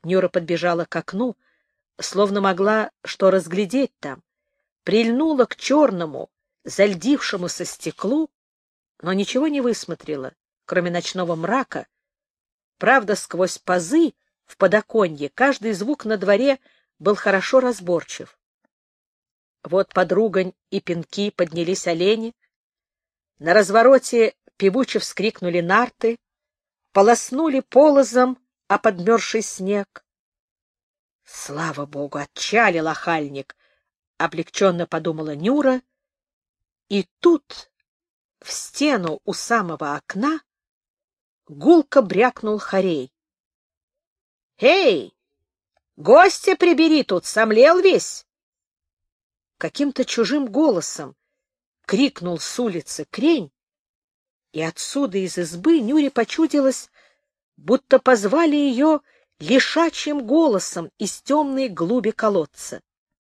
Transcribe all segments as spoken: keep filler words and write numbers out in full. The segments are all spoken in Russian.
Нюра подбежала к окну, словно могла что разглядеть там, прильнула к черному, зальдившемуся стеклу, но ничего не высмотрела, кроме ночного мрака. Правда, сквозь пазы в подоконье каждый звук на дворе был хорошо разборчив. Вот под ругань и пинки поднялись олени, на развороте певуче вскрикнули нарты, полоснули полозом о подмерзший снег. Слава богу, отчалил охальник, облегченно подумала Нюра, и тут в стену у самого окна гулко брякнул хорей. — Эй, гостя прибери тут, сомлел весь! Каким-то чужим голосом крикнул с улицы Крень, и отсюда из избы Нюре почудилось, будто позвали ее лишачьим голосом из темной глуби колодца.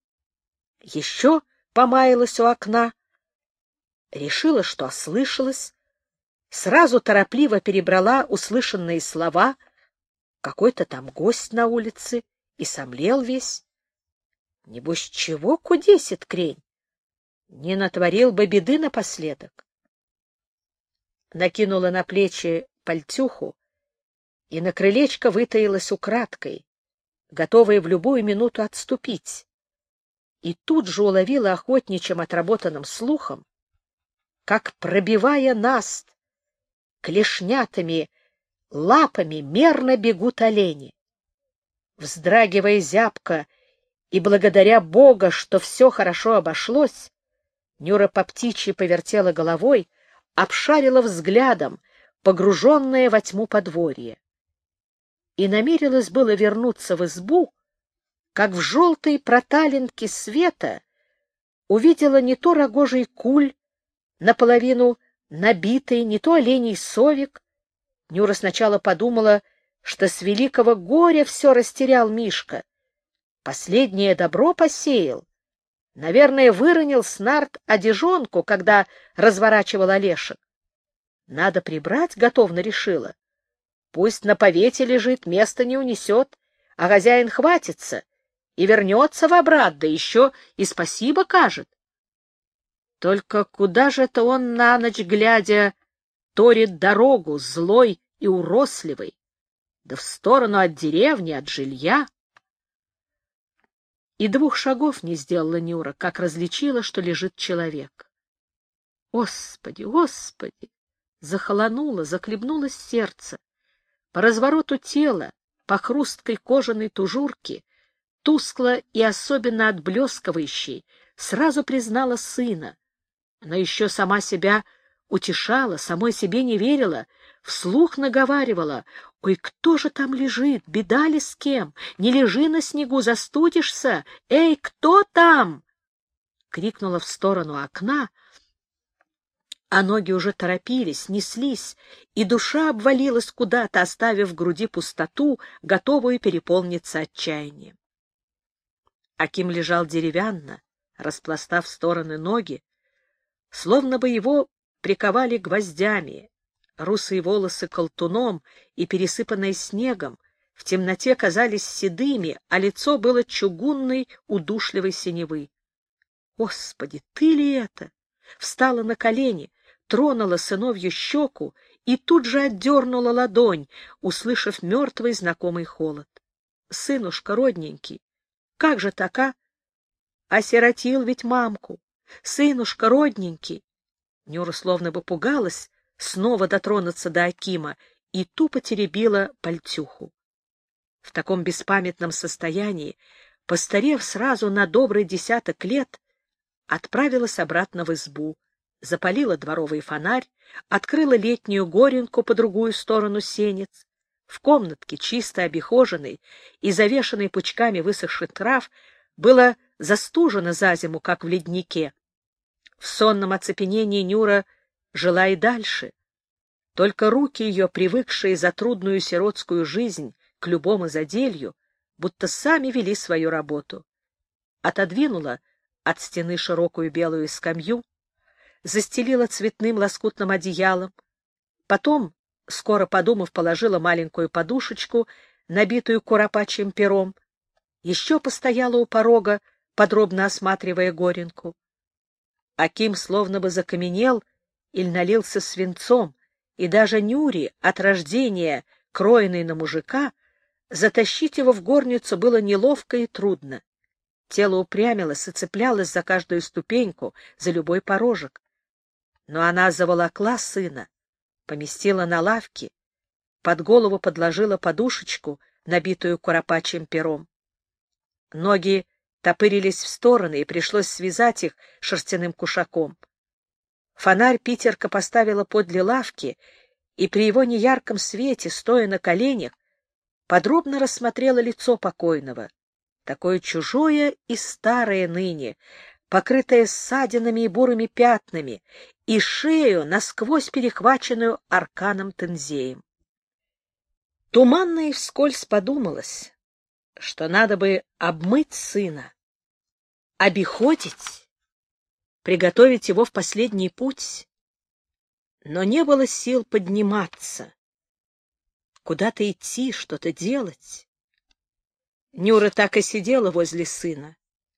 Еще помаялась у окна, решила, что ослышалась, сразу торопливо перебрала услышанные слова, какой-то там гость на улице, и сомлел весь. Небось, чего кудесит Крень? Не натворил бы беды напоследок. Накинула на плечи пальтюху и на крылечко вытаилась украдкой, готовая в любую минуту отступить. И тут же уловила охотничьим отработанным слухом, как, пробивая наст, клешнятыми лапами мерно бегут олени. Вздрагивая зябко и благодаря Бога, что все хорошо обошлось, Нюра по птичьи повертела головой, обшарила взглядом погруженное во тьму подворье. И намерилась было вернуться в избу, как в желтой проталинке света увидела не то рогожий куль, наполовину набитый, не то оленей совик. Нюра сначала подумала, что с великого горя все растерял Мишка. Последнее добро посеял. Наверное, выронил с нарт одежонку, когда разворачивал Олешек. Надо прибрать, готовно решила. Пусть на повете лежит, место не унесет, а хозяин хватится и вернется в обрат, да еще и спасибо кажет. Только куда же это он на ночь глядя торит дорогу, злой и уросливый, да в сторону от деревни, от жилья? И двух шагов не сделала Нюра, как различила, что лежит человек. Господи, Господи! Захолонуло, захлебнулось сердце. По развороту тела, по хрусткой кожаной тужурке, тускло и особенно отблескивающей, сразу признала сына. Она еще сама себя утешала, самой себе не верила, вслух наговаривала: «Ой, кто же там лежит? Беда ли с кем? Не лежи на снегу, застудишься! Эй, кто там?» Крикнула в сторону окна, а ноги уже торопились, неслись, и душа обвалилась куда-то, оставив в груди пустоту, готовую переполниться отчаянием. Аким лежал деревянно, распластав в стороны ноги, словно бы его приковали гвоздями, русые волосы колтуном и пересыпанные снегом в темноте казались седыми, а лицо было чугунной удушливой синевы. Господи, ты ли это? Встала на колени, тронула сыновью щеку и тут же отдернула ладонь, услышав мертвый знакомый холод. Сынушка родненький, как же така? Осиротил ведь мамку. Сынушка родненький. Нюра словно бы пугалась снова дотронуться до Акима и тупо теребила пальтюху. В таком беспамятном состоянии, постарев сразу на добрый десяток лет, отправилась обратно в избу, запалила дворовый фонарь, открыла летнюю горенку по другую сторону сенец. В комнатке, чисто обихоженной и завешанной пучками высохших трав, было застужено за зиму, как в леднике. В сонном оцепенении Нюра жила и дальше. Только руки ее, привыкшие за трудную сиротскую жизнь к любому заделью, будто сами вели свою работу. Отодвинула от стены широкую белую скамью, застелила цветным лоскутным одеялом, потом, скоро подумав, положила маленькую подушечку набитую куропачьим пером, еще постояла у порога, подробно осматривая Горенку. Аким словно бы закаменел или налился свинцом, и даже Нюре, от рождения кроенной на мужика, затащить его в горницу было неловко и трудно. Тело упрямилось и цеплялось за каждую ступеньку, за любой порожек. Но она заволокла сына, поместила на лавке, под голову подложила подушечку, набитую куропачьим пером. Ноги топырились в стороны, и пришлось связать их шерстяным кушаком. Фонарь Питерка поставила подле лавки, и при его неярком свете, стоя на коленях, подробно рассмотрела лицо покойного, такое чужое и старое ныне, покрытое ссадинами и бурыми пятнами, и шею, насквозь перехваченную арканом-тензеем. Туманно и вскользь подумалось, что надо бы обмыть сына, обиходить, приготовить его в последний путь, но не было сил подниматься, куда-то идти, что-то делать. Нюра так и сидела возле сына.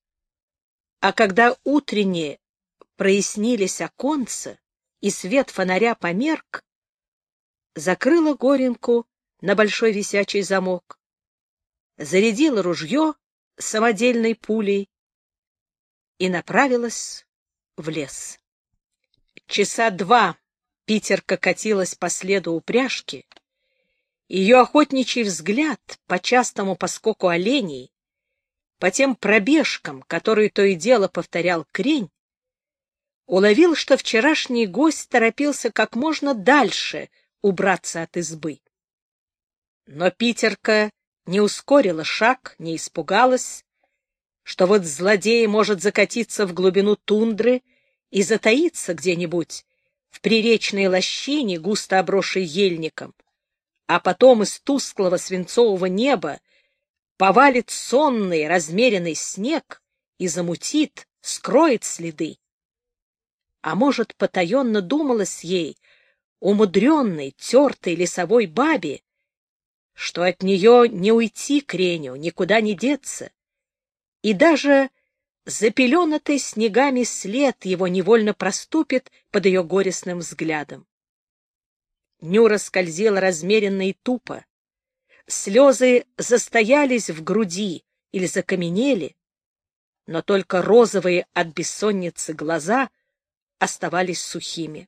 А когда утренние прояснились оконца и свет фонаря померк, закрыла Горенку на большой висячий замок, зарядила ружье самодельной пулей и направилась в лес. Часа два Питерка катилась по следу упряжки. Ее охотничий взгляд по частому поскоку оленей, по тем пробежкам, которые то и дело повторял Крень, уловил, что вчерашний гость торопился как можно дальше убраться от избы. Но Питерка не ускорила шаг, не испугалась, что вот злодей может закатиться в глубину тундры и затаиться где-нибудь в приречной лощине, густо обросшей ельником, а потом из тусклого свинцового неба повалит сонный размеренный снег и замутит, скроет следы. А может, потаенно думалось ей, умудренной, тертой лесовой бабе, что от нее не уйти Креню, никуда не деться, и даже запеленатый снегами след его невольно проступит под ее горестным взглядом. Нюра скользила размеренно и тупо. Слезы застоялись в груди или закаменели, но только розовые от бессонницы глаза оставались сухими.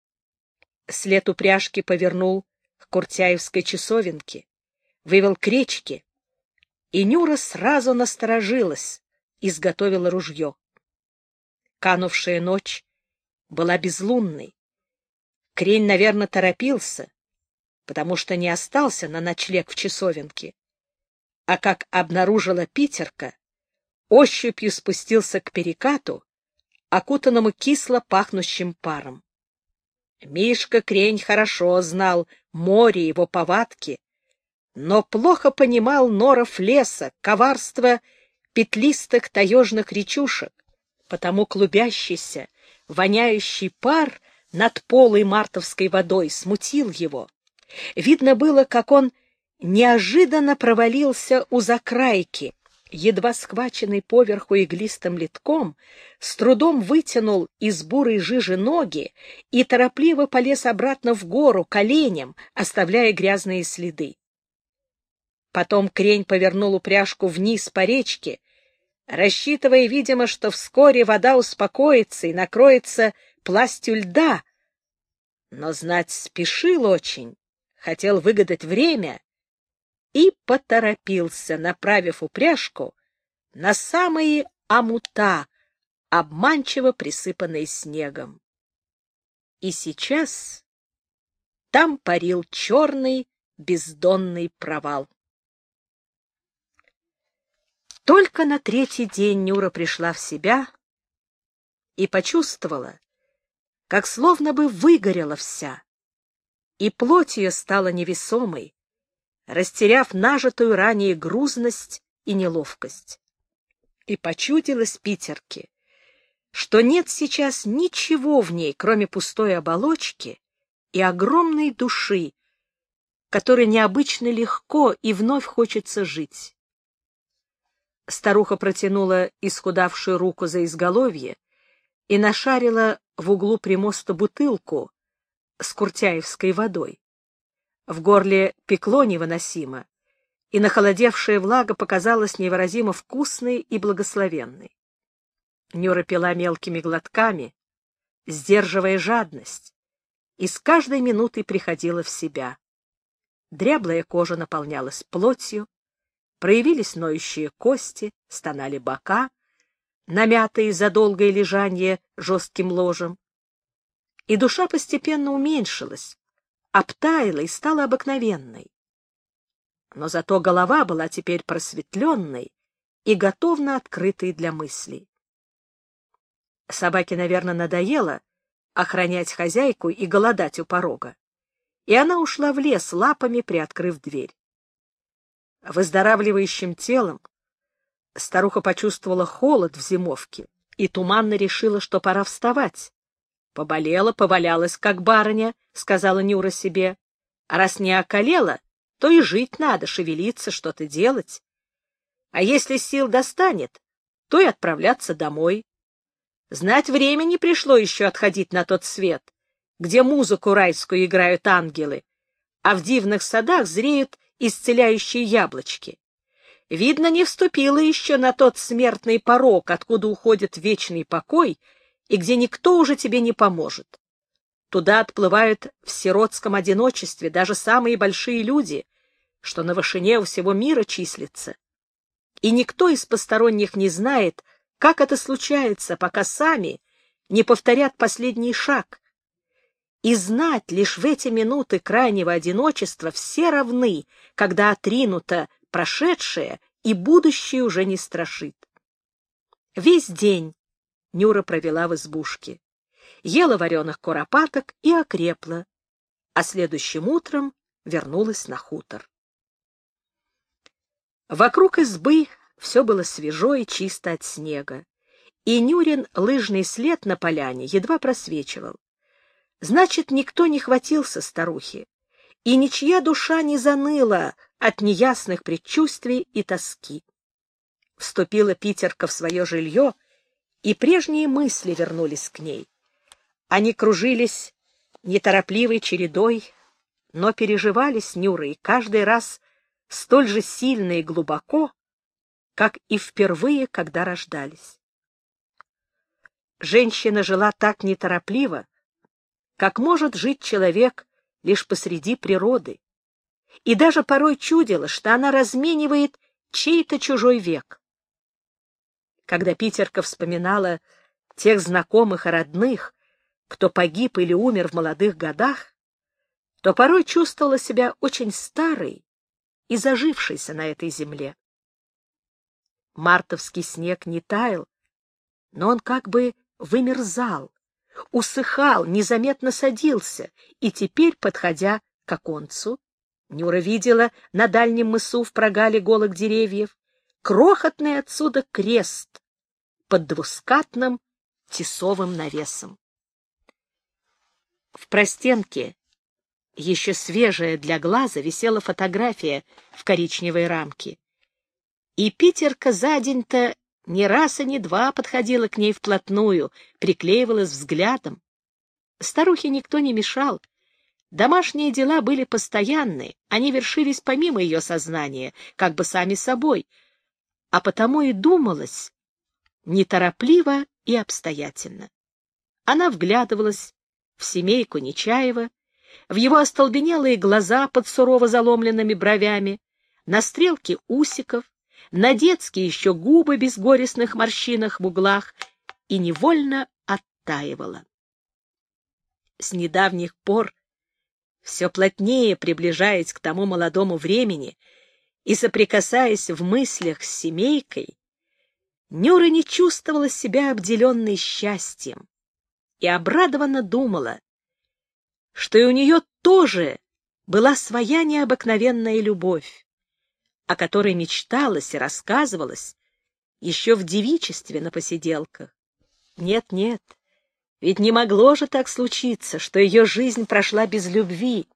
След упряжки повернул к Куртяевской часовенке, вывел к речке, и Нюра сразу насторожилась, изготовила ружье. Канувшая ночь была безлунной. Крень, наверное, торопился, потому что не остался на ночлег в часовенке, а, как обнаружила Питерка, ощупью спустился к перекату, окутанному кисло пахнущим паром. Мишка Крень хорошо знал море, его повадки, но плохо понимал норов леса, коварство петлистых таежных речушек, потому клубящийся, воняющий пар над полой мартовской водой смутил его. Видно было, как он неожиданно провалился у закрайки, едва схваченный поверху иглистым литком, с трудом вытянул из бурой жижи ноги и торопливо полез обратно в гору коленям, оставляя грязные следы. Потом Крень повернул упряжку вниз по речке, рассчитывая, видимо, что вскоре вода успокоится и накроется пластью льда, но знать спешил очень, хотел выгадать время и поторопился, направив упряжку на самые омута, обманчиво присыпанные снегом. И сейчас там парил черный бездонный провал. Только на третий день Нюра пришла в себя и почувствовала, как словно бы выгорела вся, и плоть ее стала невесомой, растеряв нажитую ранее грузность и неловкость. И почудилось Питерке, что нет сейчас ничего в ней, кроме пустой оболочки и огромной души, которой необычно легко и вновь хочется жить. Старуха протянула исхудавшую руку за изголовье и нашарила в углу примоста бутылку с куртяевской водой. В горле пекло невыносимо, и нахолодевшая влага показалась невыразимо вкусной и благословенной. Нюра пила мелкими глотками, сдерживая жадность, и с каждой минутой приходила в себя. Дряблая кожа наполнялась плотью, проявились ноющие кости, стонали бока, намятые за долгое лежанье жестким ложем. И душа постепенно уменьшилась, обтаяла и стала обыкновенной. Но зато голова была теперь просветленной и готовно открытой для мыслей. Собаке, наверное, надоело охранять хозяйку и голодать у порога, и она ушла в лес, лапами приоткрыв дверь. Выздоравливающим телом старуха почувствовала холод в зимовке и туманно решила, что пора вставать. «Поболела, повалялась, как барыня», — сказала Нюра себе. «А раз не околела, то и жить надо, шевелиться, что-то делать. А если сил достанет, то и отправляться домой. Знать, время не пришло еще отходить на тот свет, где музыку райскую играют ангелы, а в дивных садах зреют исцеляющие яблочки. Видно, не вступила еще на тот смертный порог, откуда уходит вечный покой, и где никто уже тебе не поможет. Туда отплывают в сиротском одиночестве даже самые большие люди, что на вышине у всего мира числятся. И никто из посторонних не знает, как это случается, пока сами не повторят последний шаг. И знать лишь в эти минуты крайнего одиночества все равны, когда отринуто прошедшее, и будущее уже не страшит. Весь день Нюра провела в избушке, ела вареных куропаток и окрепла, а следующим утром вернулась на хутор. Вокруг избы все было свежо и чисто от снега, и Нюрин лыжный след на поляне едва просвечивал. Значит, никто не хватился старухи, и ничья душа не заныла от неясных предчувствий и тоски. Вступила Питерка в свое жилье, и прежние мысли вернулись к ней. Они кружились неторопливой чередой, но переживали с Нюрой каждый раз столь же сильно и глубоко, как и впервые, когда рождались. Женщина жила так неторопливо, как может жить человек лишь посреди природы, и даже порой чудило, что она разменивает чей-то чужой век. Когда Питерка вспоминала тех знакомых и родных, кто погиб или умер в молодых годах, то порой чувствовала себя очень старой и зажившейся на этой земле. Мартовский снег не таял, но он как бы вымерзал, усыхал, незаметно садился, и теперь, подходя к оконцу, Нюра видела на дальнем мысу в прогале голых деревьев крохотный отсюда крест под двускатным тесовым навесом. В простенке, еще свежая для глаза, висела фотография в коричневой рамке. И Питерка за день-то ни раз и ни два подходила к ней вплотную, приклеивалась взглядом. Старухе никто не мешал. Домашние дела были постоянны, они вершились помимо ее сознания, как бы сами собой, а потому и думалось неторопливо и обстоятельно. Она вглядывалась в семейку Нечаева, в его остолбенелые глаза под сурово заломленными бровями, на стрелки усиков, на детские еще губы без горестных морщинок в углах, и невольно оттаивала. С недавних пор, все плотнее приближаясь к тому молодому времени и соприкасаясь в мыслях с семейкой, Нюра не чувствовала себя обделенной счастьем и обрадованно думала, что и у нее тоже была своя необыкновенная любовь, о которой мечталось и рассказывалось еще в девичестве на посиделках. Нет-нет, ведь не могло же так случиться, что ее жизнь прошла без любви,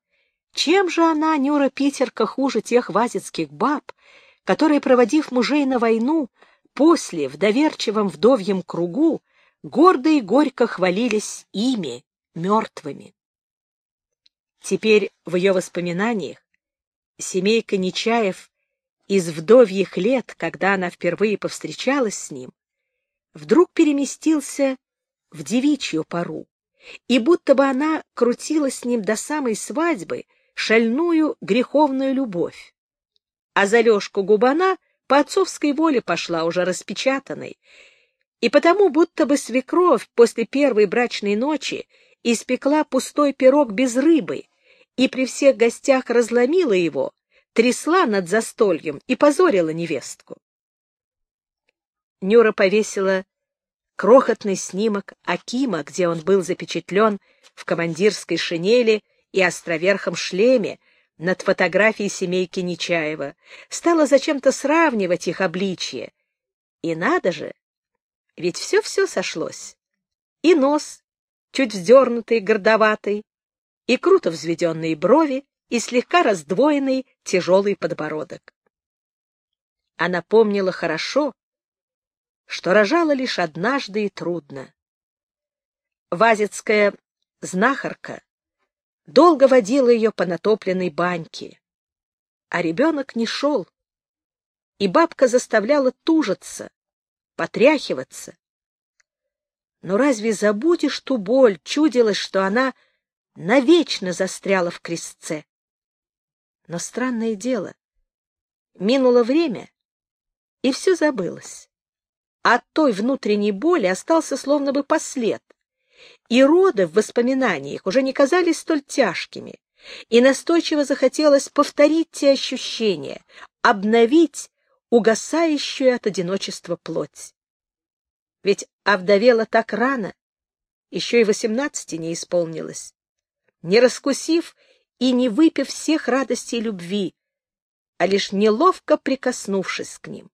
Чем же она, Нюра Питерка, хуже тех вазецких баб, которые, проводив мужей на войну, после в доверчивом вдовьем кругу гордо и горько хвалились ими, мертвыми? Теперь в ее воспоминаниях семейка Нечаев из вдовьих лет, когда она впервые повстречалась с ним, вдруг переместился в девичью пору, и будто бы она крутила с ним до самой свадьбы шальную греховную любовь. А за Лёшку Губана по отцовской воле пошла уже распечатанной, и потому будто бы свекровь после первой брачной ночи испекла пустой пирог без рыбы и при всех гостях разломила его, трясла над застольем и позорила невестку. Нюра повесила крохотный снимок Акима, где он был запечатлен в командирской шинели и островерхом шлеме, над фотографией семейки Нечаева, стала зачем-то сравнивать их обличье. И надо же, ведь все-все сошлось. И нос, чуть вздернутый, гордоватый, и круто взведенные брови, и слегка раздвоенный тяжелый подбородок. Она помнила хорошо, что рожала лишь однажды и трудно. Вазецкая знахарка долго водила ее по натопленной баньке, а ребенок не шел, и бабка заставляла тужиться, потряхиваться. Но разве забудешь ту боль? Чудилось, что она навечно застряла в крестце. Но странное дело, минуло время, и все забылось. От той внутренней боли остался словно бы послед, и роды в воспоминаниях уже не казались столь тяжкими, и настойчиво захотелось повторить те ощущения, обновить угасающую от одиночества плоть. Ведь овдовела так рано, еще и восемнадцати не исполнилось, не раскусив и не выпив всех радостей любви, а лишь неловко прикоснувшись к ним.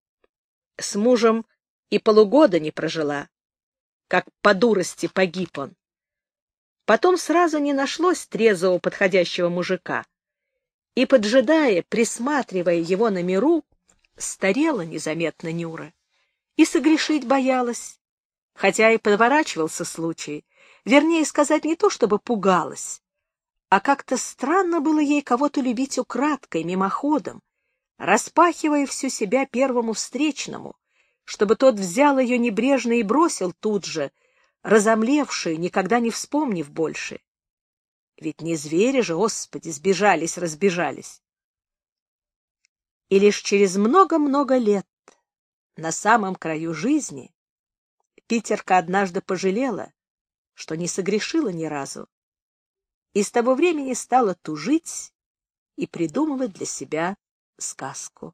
С мужем и полугода не прожила, как по дурости погиб он. Потом сразу не нашлось трезвого подходящего мужика, и, поджидая, присматривая его на миру, старела незаметно Нюра и согрешить боялась, хотя и подворачивался случай, вернее сказать, не то чтобы пугалась, а как-то странно было ей кого-то любить украдкой, мимоходом, распахивая всю себя первому встречному, чтобы тот взял ее небрежно и бросил тут же, разомлевшую, никогда не вспомнив больше. Ведь не звери же, Господи, сбежались, разбежались. И лишь через много-много лет, на самом краю жизни, Питерка однажды пожалела, что не согрешила ни разу, и с того времени стала тужить и придумывать для себя сказку.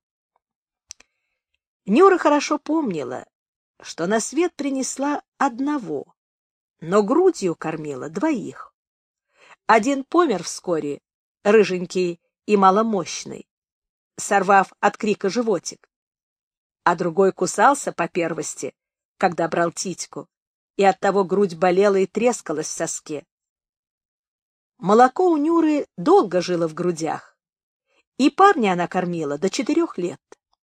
Нюра хорошо помнила, что на свет принесла одного, но грудью кормила двоих. Один помер вскоре, рыженький и маломощный, сорвав от крика животик, а другой кусался по первости, когда брал титьку, и оттого грудь болела и трескалась в соске. Молоко у Нюры долго жило в грудях, и парня она кормила до четырех лет.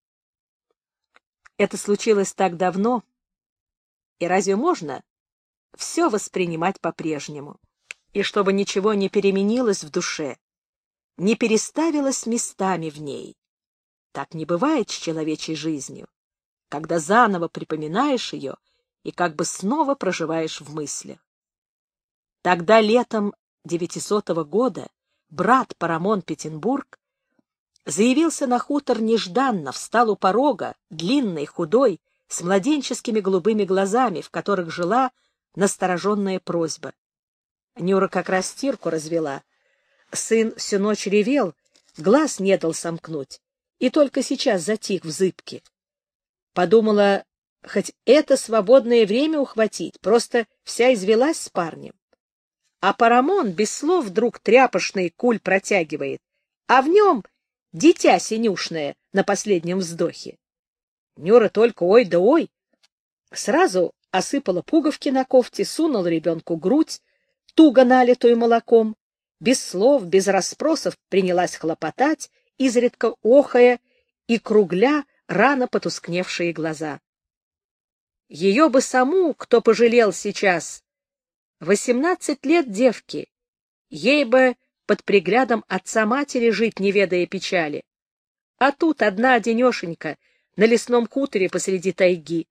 Это случилось так давно, и разве можно все воспринимать по-прежнему? И чтобы ничего не переменилось в душе, не переставилось местами в ней. Так не бывает с человечей жизнью, когда заново припоминаешь ее и как бы снова проживаешь в мыслях. Тогда летом девятисотого года брат Парамон Петербург заявился на хутор нежданно, встал у порога, длинный, худой, с младенческими голубыми глазами, в которых жила настороженная просьба. Нюра как раз стирку развела. Сын всю ночь ревел, глаз не дал сомкнуть, и только сейчас затих в зыбке. Подумала, хоть это свободное время ухватить, просто вся извелась с парнем. А Парамон без слов вдруг тряпочный куль протягивает, а в нем дитя синюшное на последнем вздохе. Нюра только ой да ой. Сразу осыпала пуговки на кофте, сунула ребенку грудь, туго налитую молоком, без слов, без расспросов принялась хлопотать, изредка охая и кругля рано потускневшие глаза. Ее бы саму, кто пожалел сейчас, восемнадцать лет девки, ей бы под приглядом отца-матери жить, не ведая печали. А тут одна-одинешенька на лесном хуторе посреди тайги.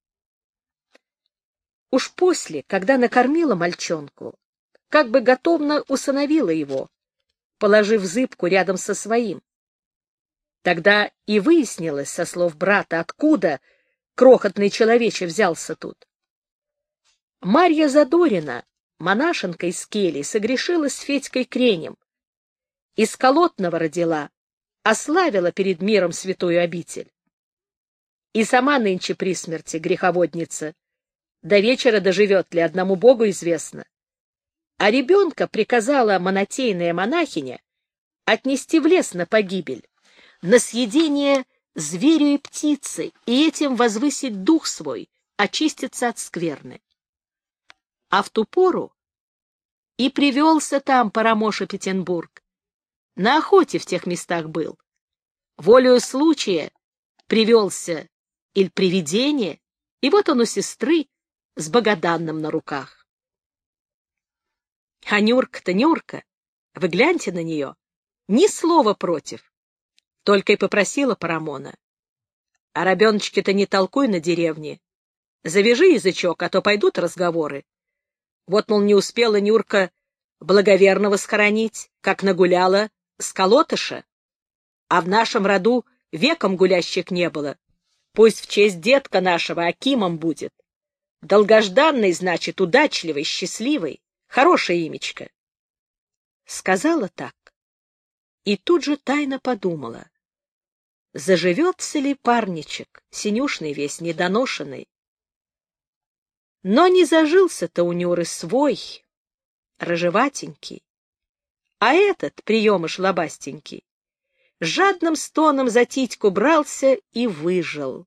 Уж после, когда накормила мальчонку, как бы готовно усыновила его, положив зыбку рядом со своим. Тогда и выяснилось со слов брата, откуда крохотный человече взялся тут. Марья Задорина, монашенка из келий, согрешила с Федькой Кренем. Из колотного родила, ославила перед миром святую обитель. И сама нынче при смерти греховодница, до вечера доживет ли, одному Богу известно. А ребенка приказала монотейная монахиня отнести в лес на погибель, на съедение зверю и птице, и этим возвысить дух свой, очиститься от скверны. А в ту пору и привелся там Парамоша Петербург. На охоте в тех местах был. Волею случая привелся иль привидение, и вот он у сестры с Богоданным на руках. А Нюрка-то Нюрка, вы гляньте на нее, ни слова против, только и попросила Парамона: а ребеночки-то не толкуй на деревне, завяжи язычок, а то пойдут разговоры. Вот, мол, не успела Нюрка благоверного схоронить, как нагуляла с колотыша, а в нашем роду веком гулящих не было. Пусть в честь детка нашего Акимом будет. Долгожданный, значит, удачливый, счастливый, хорошее имечко. Сказала так и тут же тайно подумала: заживется ли парничек, синюшный весь, недоношенный. Но не зажился-то у Нюры свой, рыжеватенький, а этот, приемыш лобастенький, жадным стоном за титьку брался и выжил.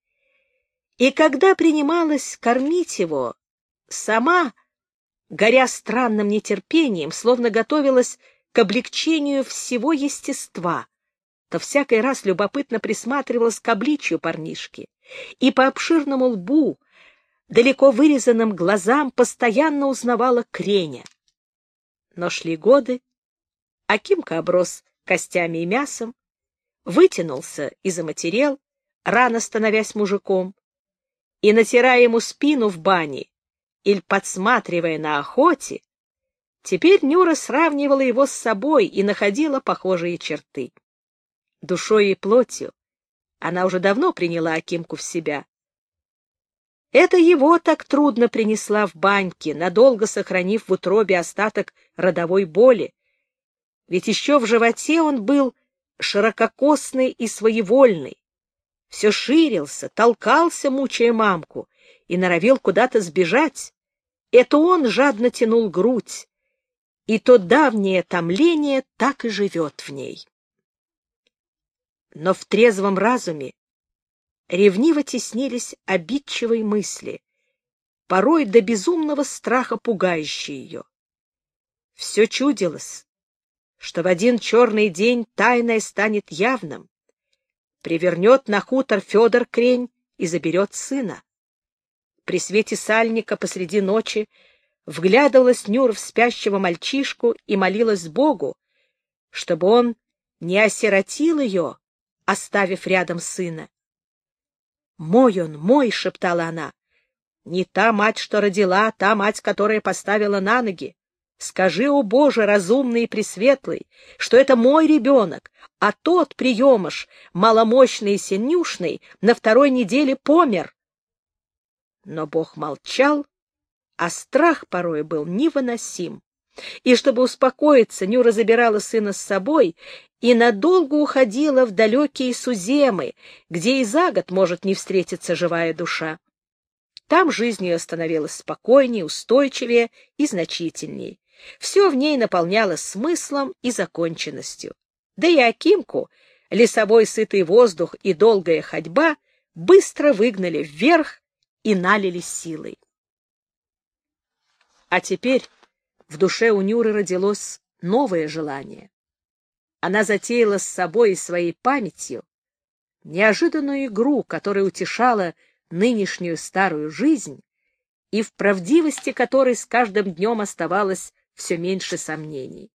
И когда принималась кормить его, сама, горя странным нетерпением, словно готовилась к облегчению всего естества, то всякий раз любопытно присматривалась к обличью парнишки и по обширному лбу, далеко вырезанным глазам постоянно узнавала Креня. Но шли годы, Акимка оброс костями и мясом, вытянулся и заматерел, рано становясь мужиком, и, натирая ему спину в бане или подсматривая на охоте, теперь Нюра сравнивала его с собой и находила похожие черты. Душой и плотью она уже давно приняла Акимку в себя. Это его так трудно принесла в баньке, надолго сохранив в утробе остаток родовой боли, ведь еще в животе он был ширококосный и своевольный, все ширился, толкался, мучая мамку, и норовил куда-то сбежать. Это он жадно тянул грудь, и то давнее томление так и живет в ней. Но в трезвом разуме ревниво теснились обидчивые мысли, порой до безумного страха пугающие ее. Все чудилось, что в один черный день тайное станет явным, привернет на хутор Федор Крень и заберет сына. При свете сальника посреди ночи вглядывалась Нюра в спящего мальчишку и молилась Богу, чтобы он не осиротил ее, оставив рядом сына. «Мой он, мой!» — шептала она. «Не та мать, что родила, а та мать, которая поставила на ноги. Скажи, о Боже, разумный и пресветлый, что это мой ребенок, а тот приемыш, маломощный и синюшный, на второй неделе помер». Но Бог молчал, а страх порой был невыносим. И чтобы успокоиться, Нюра забирала сына с собой и надолго уходила в далекие суземы, где и за год может не встретиться живая душа. Там жизнь ее становилась спокойнее, устойчивее и значительнее. Все в ней наполнялось смыслом и законченностью. Да и Акимку лесовой сытый воздух и долгая ходьба быстро выгнали вверх и налили силой. А теперь в душе у Нюры родилось новое желание. Она затеяла с собой и своей памятью неожиданную игру, которая утешала нынешнюю старую жизнь и в правдивости которой с каждым днем оставалось все меньше сомнений.